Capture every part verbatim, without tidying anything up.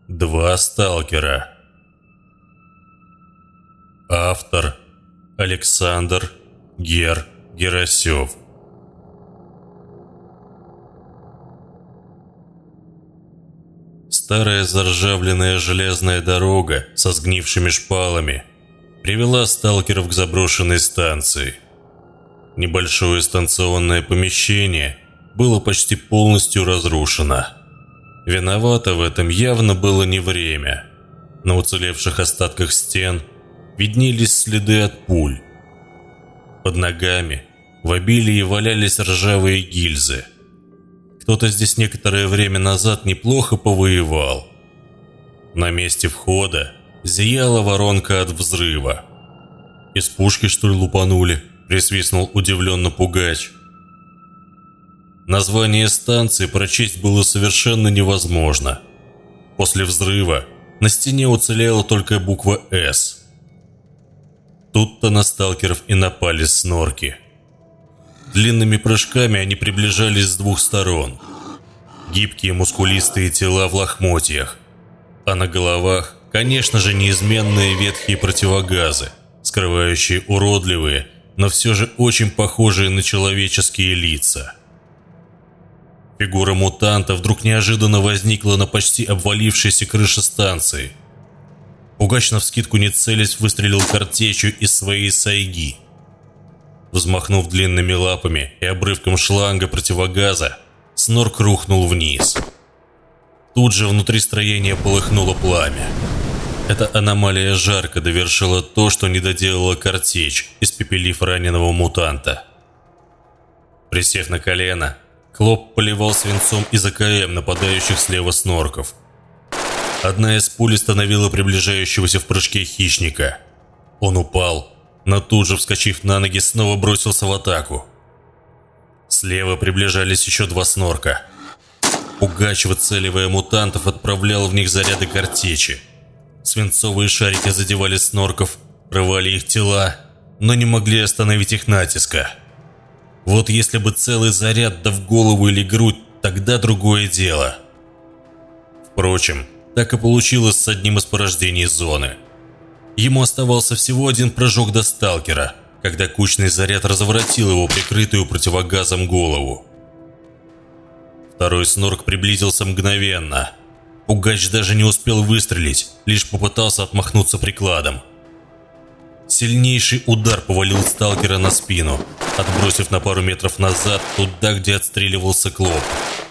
Два сталкера. Автор Александр Гер Герасев. Старая заржавленная железная дорога со сгнившими шпалами привела сталкеров к заброшенной станции. Небольшое станционное помещение было почти полностью разрушено. Виновато в этом явно было не время. На уцелевших остатках стен виднелись следы от пуль. Под ногами в обилии валялись ржавые гильзы. Кто-то здесь некоторое время назад неплохо повоевал. На месте входа зияла воронка от взрыва. «Из пушки, что ли, лупанули?» – присвистнул удивленно Пугач. Название станции прочесть было совершенно невозможно. После взрыва на стене уцелела только буква «С». Тут-то на сталкеров и напали снорки. Длинными прыжками они приближались с двух сторон. Гибкие мускулистые тела в лохмотьях. А на головах, конечно же, неизменные ветхие противогазы, скрывающие уродливые, но все же очень похожие на человеческие лица. Фигура мутанта вдруг неожиданно возникла на почти обвалившейся крыше станции. Пугач навскидку не целясь выстрелил картечью из своей сайги. Взмахнув длинными лапами и обрывком шланга противогаза, снорк рухнул вниз. Тут же внутри строения полыхнуло пламя. Эта аномалия жарко довершила то, что не доделала картечь, испепелив раненого мутанта. Присев на колено, Клоп поливал свинцом из А К М нападающих слева снорков. Одна из пуль остановила приближающегося в прыжке хищника. Он упал, но тут же, вскочив на ноги, снова бросился в атаку. Слева приближались еще два снорка. Пугач, выцеливая мутантов, отправлял в них заряды картечи. Свинцовые шарики задевали снорков, рвали их тела, но не могли остановить их натиска. Вот если бы целый заряд да в голову или грудь, тогда другое дело. Впрочем, так и получилось с одним из порождений зоны. Ему оставался всего один прыжок до сталкера, когда кучный заряд разворотил его прикрытую противогазом голову. Второй снорк приблизился мгновенно. Пугач даже не успел выстрелить, лишь попытался отмахнуться прикладом. Сильнейший удар повалил сталкера на спину, отбросив на пару метров назад, туда, где отстреливался Клоп.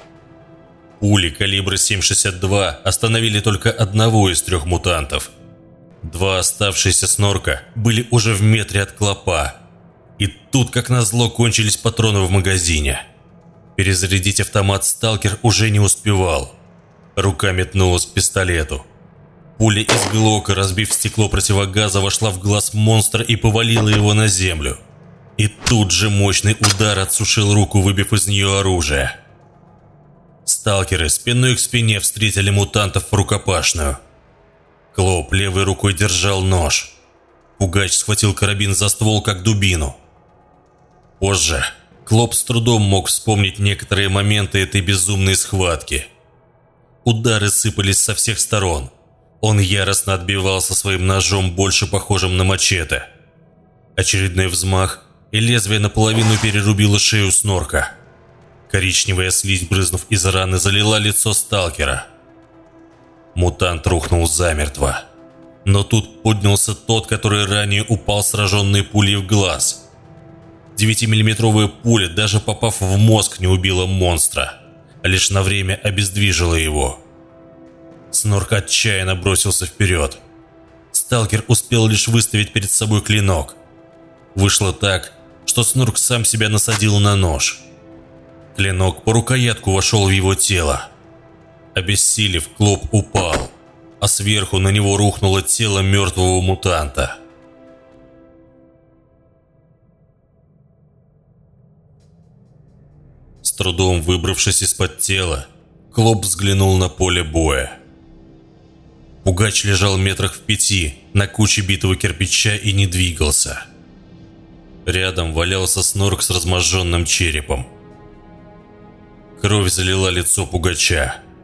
Пули калибра семь шестьдесят два остановили только одного из трех мутантов. Два оставшиеся снорка были уже в метре от Клопа. И тут, как назло, кончились патроны в магазине. Перезарядить автомат сталкер уже не успевал. Рука метнулась к пистолету. Пуля из глока, разбив стекло противогаза, вошла в глаз монстра и повалила его на землю. И тут же мощный удар отсушил руку, выбив из нее оружие. Сталкеры спиной к спине встретили мутантов в рукопашную. Клоп левой рукой держал нож. Пугач схватил карабин за ствол, как дубину. Позже Клоп с трудом мог вспомнить некоторые моменты этой безумной схватки. Удары сыпались со всех сторон. Он яростно отбивался своим ножом, больше похожим на мачете. Очередной взмах, и лезвие наполовину перерубило шею снорка. Коричневая слизь, брызнув из раны, залила лицо сталкера. Мутант рухнул замертво. Но тут поднялся тот, который ранее упал сраженной пулей в глаз. Девятимиллиметровая пуля, даже попав в мозг, не убила монстра, а лишь на время обездвижила его. Снорк отчаянно бросился вперед. Сталкер успел лишь выставить перед собой клинок. Вышло так, что снорк сам себя насадил на нож. Клинок по рукоятку вошел в его тело. Обессилев, Клоп упал, а сверху на него рухнуло тело мертвого мутанта. С трудом выбравшись из-под тела, Клоп взглянул на поле боя. Пугач лежал метрах в пяти на куче битого кирпича и не двигался. Рядом валялся снорк с разможженным черепом. Кровь залила лицо Пугача.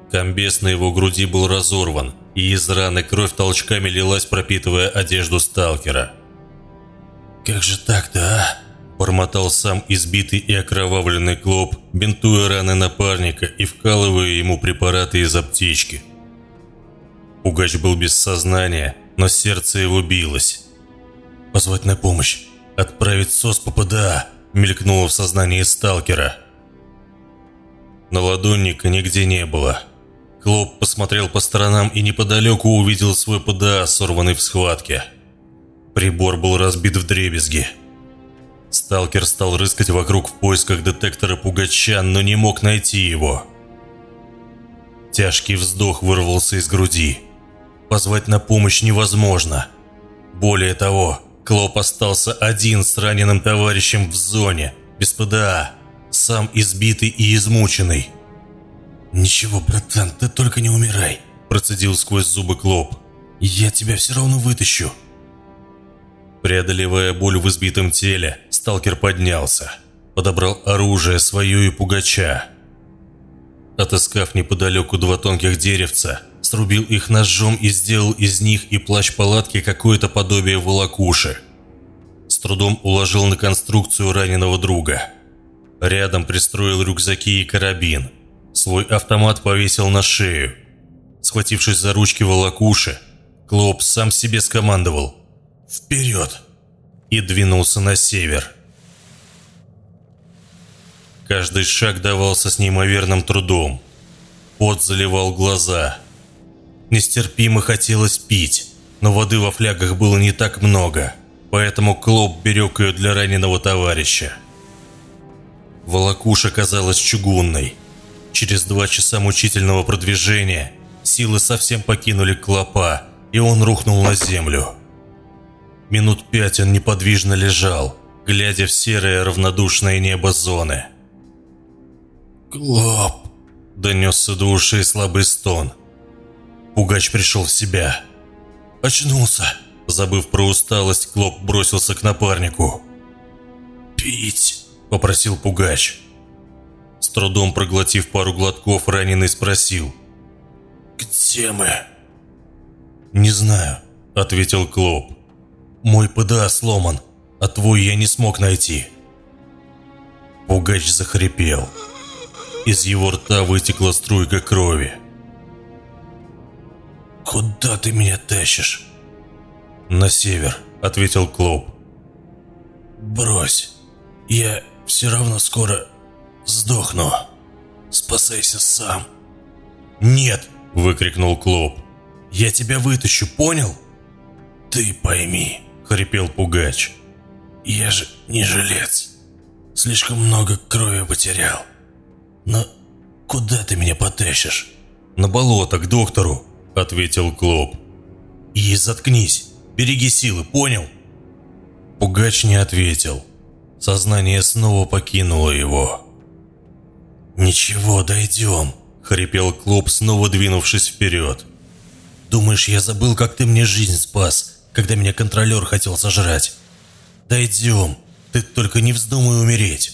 Комбез на его груди был разорван, и из раны кровь толчками лилась, пропитывая одежду сталкера. «Как же так-то, а?» – бормотал сам избитый и окровавленный Клоп, бинтуя раны напарника и вкалывая ему препараты из аптечки. Пугач был без сознания, но сердце его билось. «Позвать на помощь, отправить СОС по ПДА», – мелькнуло в сознании сталкера. Наладонника нигде не было. Клоп посмотрел по сторонам и неподалеку увидел свой ПДА, сорванный в схватке. Прибор был разбит вдребезги. Сталкер стал рыскать вокруг в поисках детектора Пугача, но не мог найти его. Тяжкий вздох вырвался из груди. Позвать на помощь невозможно. Более того, Клоп остался один с раненым товарищем в зоне, без ПДА, сам избитый и измученный. «Ничего, братан, ты только не умирай», – процедил сквозь зубы Клоп. «Я тебя все равно вытащу». Преодолевая боль в избитом теле, сталкер поднялся, подобрал оружие свое и Пугача. Отыскав неподалеку два тонких деревца, срубил их ножом и сделал из них и плащ-палатки какое-то подобие волокуши. С трудом уложил на конструкцию раненого друга. Рядом пристроил рюкзаки и карабин. Свой автомат повесил на шею. Схватившись за ручки волокуши, Клоп сам себе скомандовал «Вперед!» и двинулся на север. Каждый шаг давался с неимоверным трудом. Пот заливал глаза. Нестерпимо хотелось пить, но воды во флягах было не так много, поэтому Клоп берег ее для раненого товарища. Волокуша казалась чугунной. Через два часа мучительного продвижения силы совсем покинули Клопа, и он рухнул на землю. Минут пять он неподвижно лежал, глядя в серое равнодушное небо зоны. «Клоп!» – донесся до ушей слабый стон. Пугач пришел в себя. «Очнулся!» – забыв про усталость, Клоп бросился к напарнику. «Пить!» – попросил Пугач. С трудом проглотив пару глотков, раненый спросил: «Где мы?» «Не знаю», – ответил Клоп. «Мой ПДА сломан, а твой я не смог найти». Пугач захрипел. Из его рта вытекла струйка крови. «Куда ты меня тащишь?» «На север», – ответил Клоп. «Брось, я все равно скоро сдохну. Спасайся сам». «Нет!» – выкрикнул Клоп. «Я тебя вытащу, понял?» «Ты пойми», – хрипел Пугач. «Я же не жилец. Слишком много крови потерял. Но куда ты меня потащишь?» «На болото, к доктору», – ответил Клоп. «И заткнись, береги силы, понял?» Пугач не ответил. Сознание снова покинуло его. «Ничего, дойдем», – хрипел Клоп, снова двинувшись вперед. «Думаешь, я забыл, как ты мне жизнь спас, когда меня контролер хотел сожрать? Дойдем, ты только не вздумай умереть».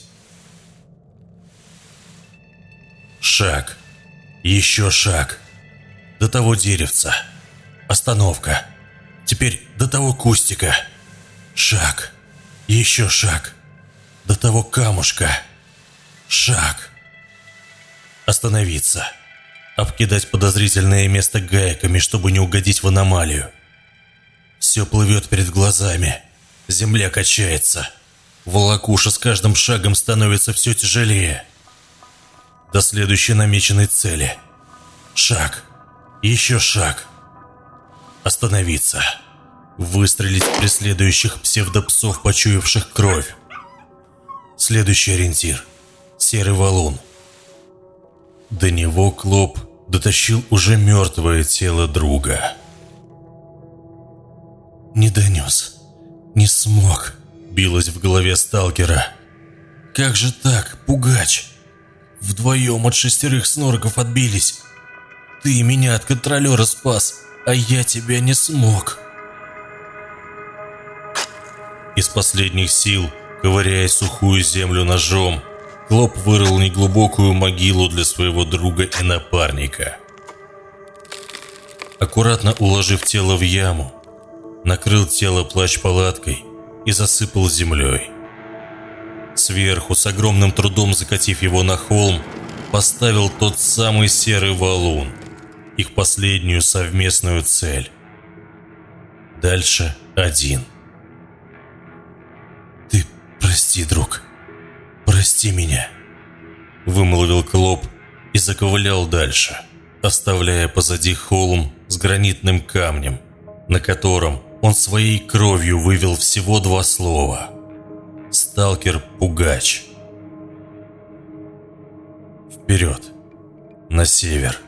Шаг. Еще шаг. До того деревца. Остановка. Теперь до того кустика. Шаг. Еще шаг. До того камушка. Шаг. Остановиться. Обкидать подозрительное место гаеками, чтобы не угодить в аномалию. Все плывет перед глазами. Земля качается. Волокуша с каждым шагом становится все тяжелее. До следующей намеченной цели. Шаг. Еще шаг. Остановиться. Выстрелить в преследующих псевдопсов, почуявших кровь. Следующий ориентир. Серый валун. До него Клоп дотащил уже мертвое тело друга. «Не донес. Не смог», — билось в голове сталкера. «Как же так, Пугач? Вдвоем от шестерых снорков отбились. Ты меня от контролера спас, а я тебя не смог». Из последних сил, ковыряя сухую землю ножом, Клоп вырыл неглубокую могилу для своего друга и напарника. аккуратно уложив тело в яму, накрыл тело плащ-палаткой и засыпал землей. Сверху, с огромным трудом закатив его на холм, поставил тот самый серый валун, их последнюю совместную цель. Дальше один. «Ты прости, друг, прости меня», — вымолвил Клоп и заковылял дальше, оставляя позади холм с гранитным камнем, на котором он своей кровью вывел всего два слова: «Сталкер-пугач». Вперед, на север.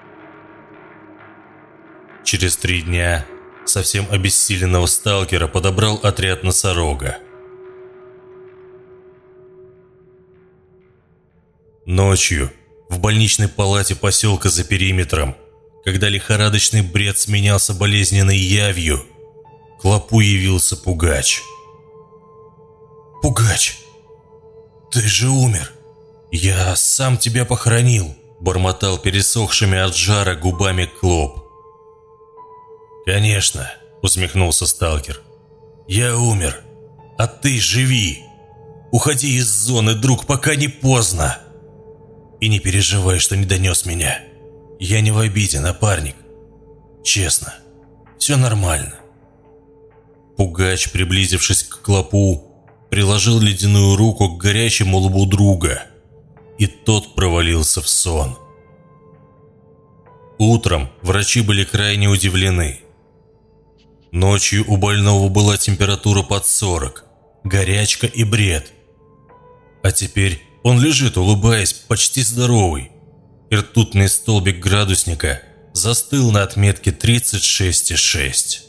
Через три дня совсем обессиленного сталкера подобрал отряд носорога. Ночью в больничной палате поселка за периметром, когда лихорадочный бред сменялся болезненной явью, к Клопу явился Пугач. «Пугач, ты же умер! Я сам тебя похоронил!» – бормотал пересохшими от жара губами Клоп. «Конечно!» – усмехнулся сталкер. «Я умер, а ты живи! Уходи из зоны, друг, пока не поздно! И не переживай, что не донес меня. Я не в обиде, напарник. Честно, все нормально». Пугач, приблизившись к Клопу, приложил ледяную руку к горячему лбу друга, и тот провалился в сон. Утром врачи были крайне удивлены. Ночью у больного была температура под сорок, горячка и бред. А теперь он лежит, улыбаясь, почти здоровый, и ртутный столбик градусника застыл на отметке тридцать шесть и шесть.